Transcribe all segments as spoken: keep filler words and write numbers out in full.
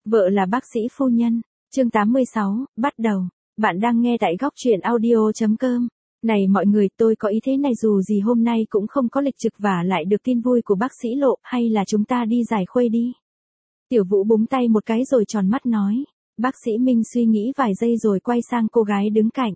Vợ là bác sĩ phu nhân. Chương tám mươi sáu, bắt đầu. Bạn đang nghe tại góc truyện audio.com. Này mọi người, tôi có ý thế này, dù gì hôm nay cũng không có lịch trực và lại được tin vui của bác sĩ Lộ, hay là chúng ta đi giải khuây đi. Tiểu Vũ búng tay một cái rồi tròn mắt nói. Bác sĩ Minh suy nghĩ vài giây rồi quay sang cô gái đứng cạnh.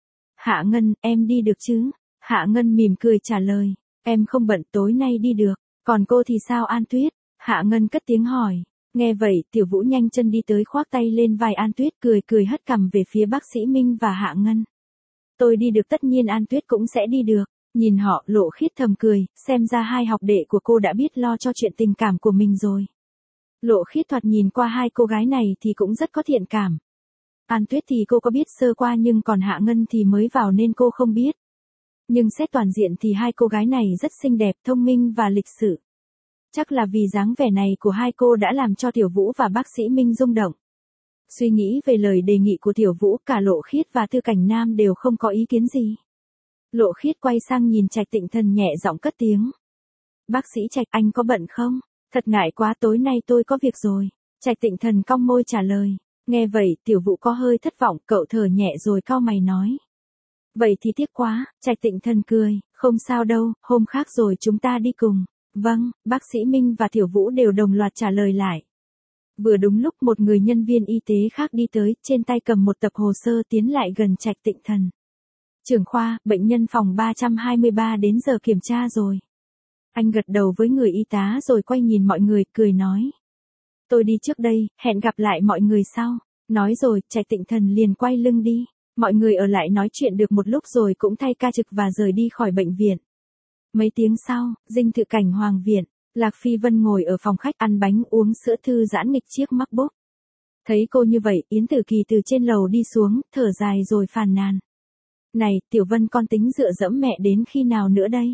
Hạ Ngân, em đi được chứ? Hạ Ngân mỉm cười trả lời. Em không bận, tối nay đi được. Còn cô thì sao An Tuyết? Hạ Ngân cất tiếng hỏi. Nghe vậy, Tiểu Vũ nhanh chân đi tới khoác tay lên vai An Tuyết, cười cười hất cằm về phía bác sĩ Minh và Hạ Ngân. Tôi đi được, tất nhiên An Tuyết cũng sẽ đi được. Nhìn họ, Lộ Khiết thầm cười, xem ra hai học đệ của cô đã biết lo cho chuyện tình cảm của mình rồi. Lộ Khiết thoạt nhìn qua hai cô gái này thì cũng rất có thiện cảm. An Tuyết thì cô có biết sơ qua, nhưng còn Hạ Ngân thì mới vào nên cô không biết. Nhưng xét toàn diện thì hai cô gái này rất xinh đẹp, thông minh và lịch sự. Chắc là vì dáng vẻ này của hai cô đã làm cho Tiểu Vũ và bác sĩ Minh rung động. Suy nghĩ về lời đề nghị của Tiểu Vũ, cả Lộ Khiết và Tư Cảnh Nam đều không có ý kiến gì. Lộ Khiết quay sang nhìn Trạch Tịnh Thần nhẹ giọng cất tiếng. Bác sĩ Trạch, anh có bận không? Thật ngại quá, tối nay tôi có việc rồi. Trạch Tịnh Thần cong môi trả lời. Nghe vậy, Tiểu Vũ có hơi thất vọng, cậu thở nhẹ rồi cau mày nói. Vậy thì tiếc quá. Trạch Tịnh Thần cười, không sao đâu, hôm khác rồi chúng ta đi cùng. Vâng, bác sĩ Minh và Tiểu Vũ đều đồng loạt trả lời lại. Vừa đúng lúc một người nhân viên y tế khác đi tới, trên tay cầm một tập hồ sơ tiến lại gần Trạch Tịnh Thần. Trưởng khoa, bệnh nhân phòng ba trăm hai mươi ba đến giờ kiểm tra rồi. Anh gật đầu với người y tá rồi quay nhìn mọi người, cười nói. Tôi đi trước đây, hẹn gặp lại mọi người sau. Nói rồi, Trạch Tịnh Thần liền quay lưng đi. Mọi người ở lại nói chuyện được một lúc rồi cũng thay ca trực và rời đi khỏi bệnh viện. Mấy tiếng sau, dinh thự Cảnh Hoàng viện, Lạc Phi Vân ngồi ở phòng khách ăn bánh uống sữa thư giãn nghịch chiếc MacBook. Thấy cô như vậy, Yến Tử Kỳ từ trên lầu đi xuống, thở dài rồi phàn nàn. Này, Tiểu Vân, con tính dựa dẫm mẹ đến khi nào nữa đây?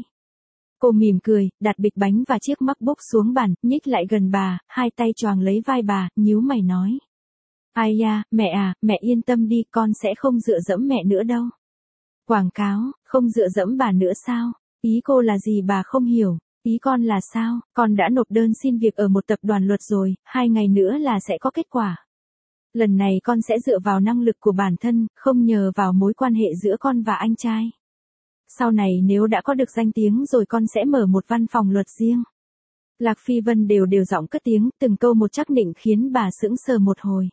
Cô mỉm cười, đặt bịch bánh và chiếc MacBook xuống bàn, nhích lại gần bà, hai tay choàng lấy vai bà, nhíu mày nói. Ai da, mẹ à, mẹ yên tâm đi, con sẽ không dựa dẫm mẹ nữa đâu. Quảng cáo, không dựa dẫm bà nữa sao? Ý cô là gì bà không hiểu? Ý con là sao? Con đã nộp đơn xin việc ở một tập đoàn luật rồi, hai ngày nữa là sẽ có kết quả. Lần này con sẽ dựa vào năng lực của bản thân, không nhờ vào mối quan hệ giữa con và anh trai. Sau này nếu đã có được danh tiếng rồi con sẽ mở một văn phòng luật riêng. Lạc Phi Vân đều đều giọng cất tiếng, từng câu một chắc nịnh khiến bà sững sờ một hồi.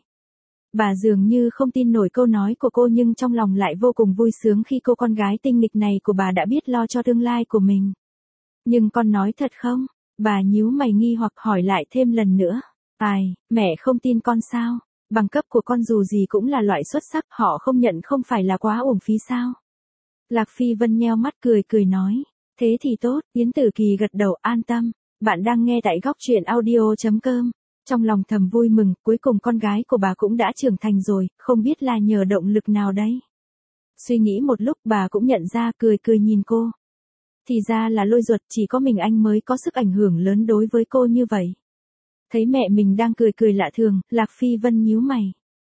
Bà dường như không tin nổi câu nói của cô, nhưng trong lòng lại vô cùng vui sướng khi cô con gái tinh nghịch này của bà đã biết lo cho tương lai của mình. Nhưng con nói thật không? Bà nhíu mày nghi hoặc hỏi lại thêm lần nữa. Ai, mẹ không tin con sao? Bằng cấp của con dù gì cũng là loại xuất sắc, họ không nhận không phải là quá uổng phí sao? Lạc Phi Vân nheo mắt cười cười nói. Thế thì tốt. Yến Tử Kỳ gật đầu, an tâm. Bạn đang nghe tại góc truyện audio.com. Trong lòng thầm vui mừng, cuối cùng con gái của bà cũng đã trưởng thành rồi, không biết là nhờ động lực nào đấy. Suy nghĩ một lúc bà cũng nhận ra, cười cười nhìn cô. Thì ra là Lôi Duật, chỉ có mình anh mới có sức ảnh hưởng lớn đối với cô như vậy. Thấy mẹ mình đang cười cười lạ thường, Lạc Phi Vân nhíu mày.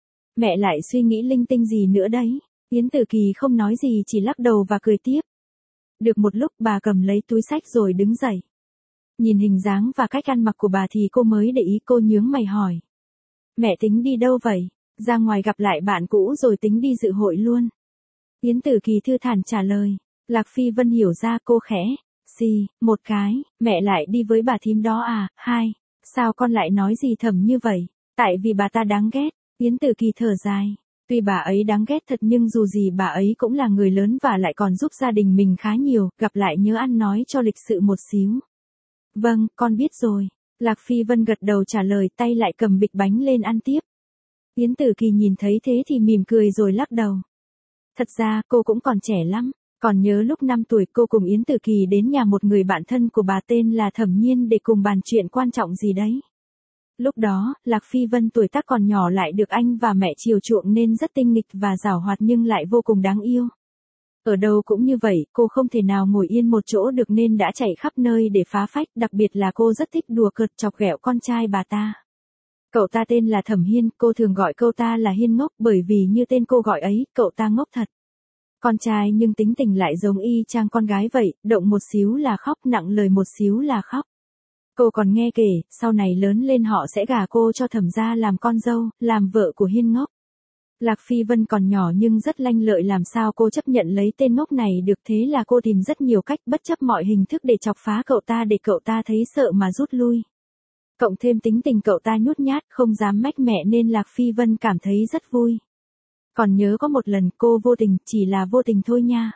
Mẹ lại suy nghĩ linh tinh gì nữa đấy? Yến Tử Kỳ không nói gì, chỉ lắc đầu và cười tiếp. Được một lúc bà cầm lấy túi xách rồi đứng dậy. Nhìn hình dáng và cách ăn mặc của bà thì cô mới để ý, cô nhướng mày hỏi. Mẹ tính đi đâu vậy? Ra ngoài gặp lại bạn cũ rồi tính đi dự hội luôn. Yến Tử Kỳ thư thản trả lời. Lạc Phi Vân hiểu ra, cô khẽ. Xì, một cái, mẹ lại đi với bà thím đó à? Hai, sao con lại nói gì thầm như vậy? Tại vì bà ta đáng ghét. Yến Tử Kỳ thở dài. Tuy bà ấy đáng ghét thật nhưng dù gì bà ấy cũng là người lớn và lại còn giúp gia đình mình khá nhiều, gặp lại nhớ ăn nói cho lịch sự một xíu. Vâng, con biết rồi. Lạc Phi Vân gật đầu trả lời, tay lại cầm bịch bánh lên ăn tiếp. Yến Tử Kỳ nhìn thấy thế thì mỉm cười rồi lắc đầu. Thật ra cô cũng còn trẻ lắm. Còn nhớ lúc năm tuổi cô cùng Yến Tử Kỳ đến nhà một người bạn thân của bà tên là Thẩm Nhiên để cùng bàn chuyện quan trọng gì đấy. Lúc đó, Lạc Phi Vân tuổi tác còn nhỏ lại được anh và mẹ chiều chuộng nên rất tinh nghịch và giảo hoạt nhưng lại vô cùng đáng yêu. Ở đâu cũng như vậy, cô không thể nào ngồi yên một chỗ được nên đã chạy khắp nơi để phá phách, đặc biệt là cô rất thích đùa cợt chọc ghẹo con trai bà ta. Cậu ta tên là Thẩm Hiên, cô thường gọi cậu ta là Hiên ngốc bởi vì như tên cô gọi ấy, cậu ta ngốc thật. Con trai nhưng tính tình lại giống y chang con gái vậy, động một xíu là khóc, nặng lời một xíu là khóc. Cô còn nghe kể, sau này lớn lên họ sẽ gả cô cho Thẩm gia làm con dâu, làm vợ của Hiên Ngốc. Lạc Phi Vân còn nhỏ nhưng rất lanh lợi, làm sao cô chấp nhận lấy tên ngốc này được, thế là cô tìm rất nhiều cách bất chấp mọi hình thức để chọc phá cậu ta, để cậu ta thấy sợ mà rút lui. Cộng thêm tính tình cậu ta nhút nhát, không dám mách mẹ nên Lạc Phi Vân cảm thấy rất vui. Còn nhớ có một lần cô vô tình, chỉ là vô tình thôi nha.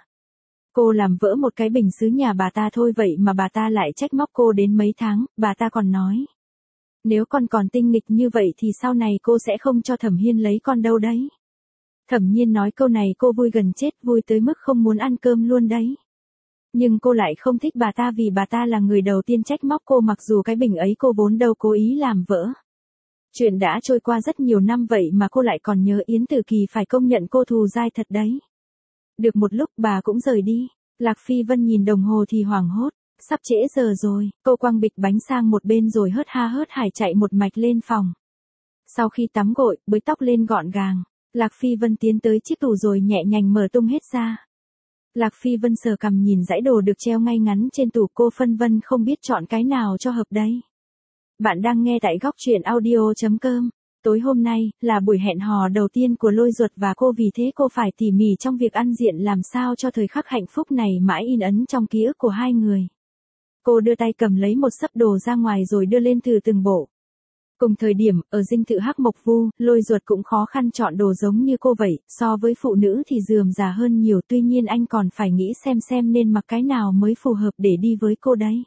Cô làm vỡ một cái bình sứ nhà bà ta thôi vậy mà bà ta lại trách móc cô đến mấy tháng, bà ta còn nói. Nếu con còn tinh nghịch như vậy thì sau này cô sẽ không cho Thẩm Hiên lấy con đâu đấy. Thẩm Nhiên nói câu này cô vui gần chết, vui tới mức không muốn ăn cơm luôn đấy. Nhưng cô lại không thích bà ta vì bà ta là người đầu tiên trách móc cô, mặc dù cái bình ấy cô vốn đâu cố ý làm vỡ. Chuyện đã trôi qua rất nhiều năm vậy mà cô lại còn nhớ, Yến Tử Kỳ phải công nhận cô thù dai thật đấy. Được một lúc bà cũng rời đi. Lạc Phi Vân nhìn đồng hồ thì hoảng hốt. Sắp trễ giờ rồi, cô quăng bịch bánh sang một bên rồi hớt ha hớt hải chạy một mạch lên phòng. Sau khi tắm gội, bới tóc lên gọn gàng, Lạc Phi Vân tiến tới chiếc tủ rồi nhẹ nhàng mở tung hết ra. Lạc Phi Vân sờ cằm nhìn dãy đồ được treo ngay ngắn trên tủ, cô phân vân không biết chọn cái nào cho hợp đây. Bạn đang nghe tại góc truyện audio chấm com. Tối hôm nay, là buổi hẹn hò đầu tiên của Lôi Duật và cô, vì thế cô phải tỉ mỉ trong việc ăn diện làm sao cho thời khắc hạnh phúc này mãi in ấn trong ký ức của hai người. Cô đưa tay cầm lấy một xấp đồ ra ngoài rồi đưa lên thử từng bộ. Cùng thời điểm, ở dinh thự Hắc Mộc Vu, Lôi Duật cũng khó khăn chọn đồ giống như cô vậy, so với phụ nữ thì rườm rà hơn nhiều, tuy nhiên anh còn phải nghĩ xem xem nên mặc cái nào mới phù hợp để đi với cô đấy.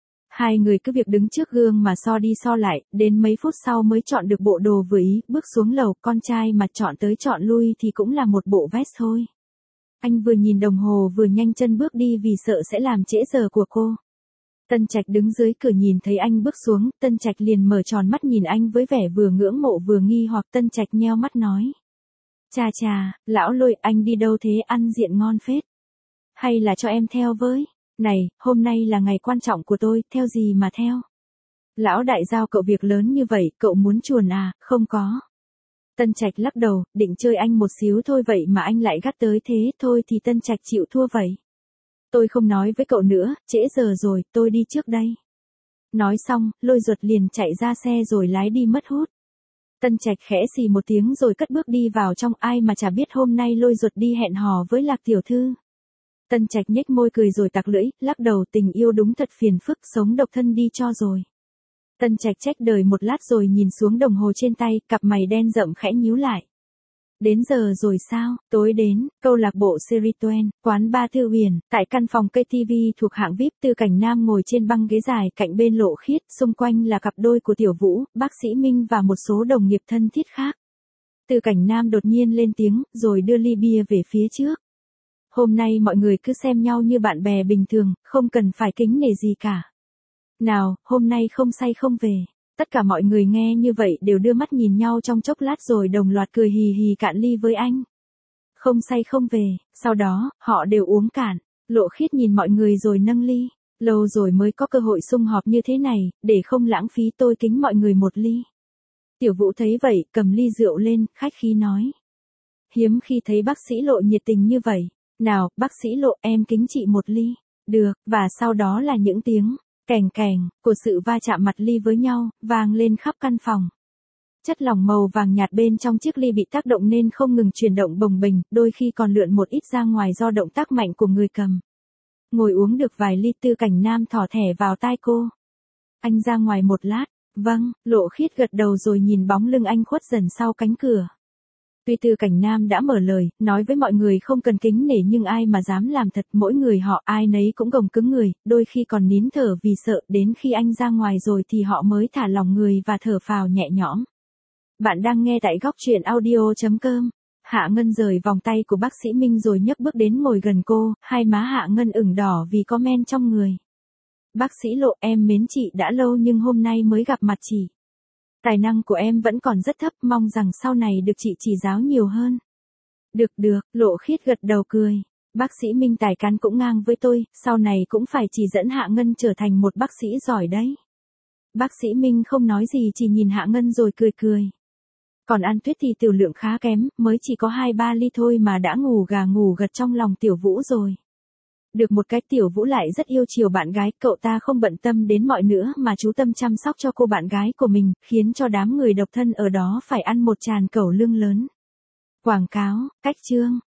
Hai người cứ việc đứng trước gương mà so đi so lại, đến mấy phút sau mới chọn được bộ đồ vừa ý, bước xuống lầu, con trai mà chọn tới chọn lui thì cũng là một bộ vest thôi. Anh vừa nhìn đồng hồ vừa nhanh chân bước đi vì sợ sẽ làm trễ giờ của cô. Tân Trạch đứng dưới cửa nhìn thấy anh bước xuống, Tân Trạch liền mở tròn mắt nhìn anh với vẻ vừa ngưỡng mộ vừa nghi hoặc. Tân Trạch nheo mắt nói. Chà chà, lão Lôi, anh đi đâu thế, ăn diện ngon phết. Hay là cho em theo với? Này, hôm nay là ngày quan trọng của tôi, theo gì mà theo? Lão đại giao cậu việc lớn như vậy, cậu muốn chuồn à? Không có. Tân Trạch lắc đầu, định chơi anh một xíu thôi vậy mà anh lại gắt tới thế, thôi thì Tân Trạch chịu thua vậy. Tôi không nói với cậu nữa, trễ giờ rồi, tôi đi trước đây. Nói xong, Lôi Duật liền chạy ra xe rồi lái đi mất hút. Tân Trạch khẽ xì một tiếng rồi cất bước đi vào trong, ai mà chả biết hôm nay Lôi Duật đi hẹn hò với Lạc tiểu thư. Tân Trạch nhếch môi cười rồi tặc lưỡi, lắc đầu, tình yêu đúng thật phiền phức, sống độc thân đi cho rồi. Tân Trạch trách đời một lát rồi nhìn xuống đồng hồ trên tay, cặp mày đen rậm khẽ nhíu lại. Đến giờ rồi sao? Tối đến, câu lạc bộ Serituen, quán ba Thư Huyền, tại căn phòng ca tê vê thuộc hạng vi ai pi, Tư Cảnh Nam ngồi trên băng ghế dài cạnh bên Lộ Khiết, xung quanh là cặp đôi của Tiểu Vũ, bác sĩ Minh và một số đồng nghiệp thân thiết khác. Tư Cảnh Nam đột nhiên lên tiếng, rồi đưa ly bia về phía trước. Hôm nay mọi người cứ xem nhau như bạn bè bình thường, không cần phải kính nể gì cả. Nào, hôm nay không say không về. Tất cả mọi người nghe như vậy đều đưa mắt nhìn nhau trong chốc lát rồi đồng loạt cười hì hì cạn ly với anh. Không say không về, sau đó, họ đều uống cạn. Lộ Khiết nhìn mọi người rồi nâng ly. Lâu rồi mới có cơ hội sum họp như thế này, để không lãng phí tôi kính mọi người một ly. Tiểu Vũ thấy vậy, cầm ly rượu lên, khách khí nói. Hiếm khi thấy bác sĩ Lộ nhiệt tình như vậy. Nào, bác sĩ Lộ, em kính chị một ly. Được, và sau đó là những tiếng kèng kèng của sự va chạm mặt ly với nhau, vang lên khắp căn phòng. Chất lỏng màu vàng nhạt bên trong chiếc ly bị tác động nên không ngừng chuyển động bồng bềnh, đôi khi còn lượn một ít ra ngoài do động tác mạnh của người cầm. Ngồi uống được vài ly, Tư Cảnh Nam thỏ thẻ vào tai cô. Anh ra ngoài một lát. Vâng, Lộ Khiết gật đầu rồi nhìn bóng lưng anh khuất dần sau cánh cửa. Tuy Tư Cảnh Nam đã mở lời, nói với mọi người không cần kính nể nhưng ai mà dám làm thật, mỗi người họ ai nấy cũng gồng cứng người, đôi khi còn nín thở vì sợ, đến khi anh ra ngoài rồi thì họ mới thả lỏng người và thở phào nhẹ nhõm. Bạn đang nghe tại góc truyện audio chấm com. Hạ Ngân rời vòng tay của bác sĩ Minh rồi nhấc bước đến ngồi gần cô, hai má Hạ Ngân ửng đỏ vì có men trong người. Bác sĩ Lộ, em mến chị đã lâu nhưng hôm nay mới gặp mặt chị. Tài năng của em vẫn còn rất thấp, mong rằng sau này được chị chỉ giáo nhiều hơn. Được được, Lộ Khiết gật đầu cười. Bác sĩ Minh tài cán cũng ngang với tôi, sau này cũng phải chỉ dẫn Hạ Ngân trở thành một bác sĩ giỏi đấy. Bác sĩ Minh không nói gì chỉ nhìn Hạ Ngân rồi cười cười. Còn An Tuyết thì tiểu lượng khá kém, mới chỉ có hai ba ly thôi mà đã ngủ gà ngủ gật trong lòng Tiểu Vũ rồi. Được một cái Tiểu Vũ lại rất yêu chiều bạn gái, cậu ta không bận tâm đến mọi nữa mà chú tâm chăm sóc cho cô bạn gái của mình, khiến cho đám người độc thân ở đó phải ăn một tràn cẩu lương lớn. Quảng cáo, cách chương.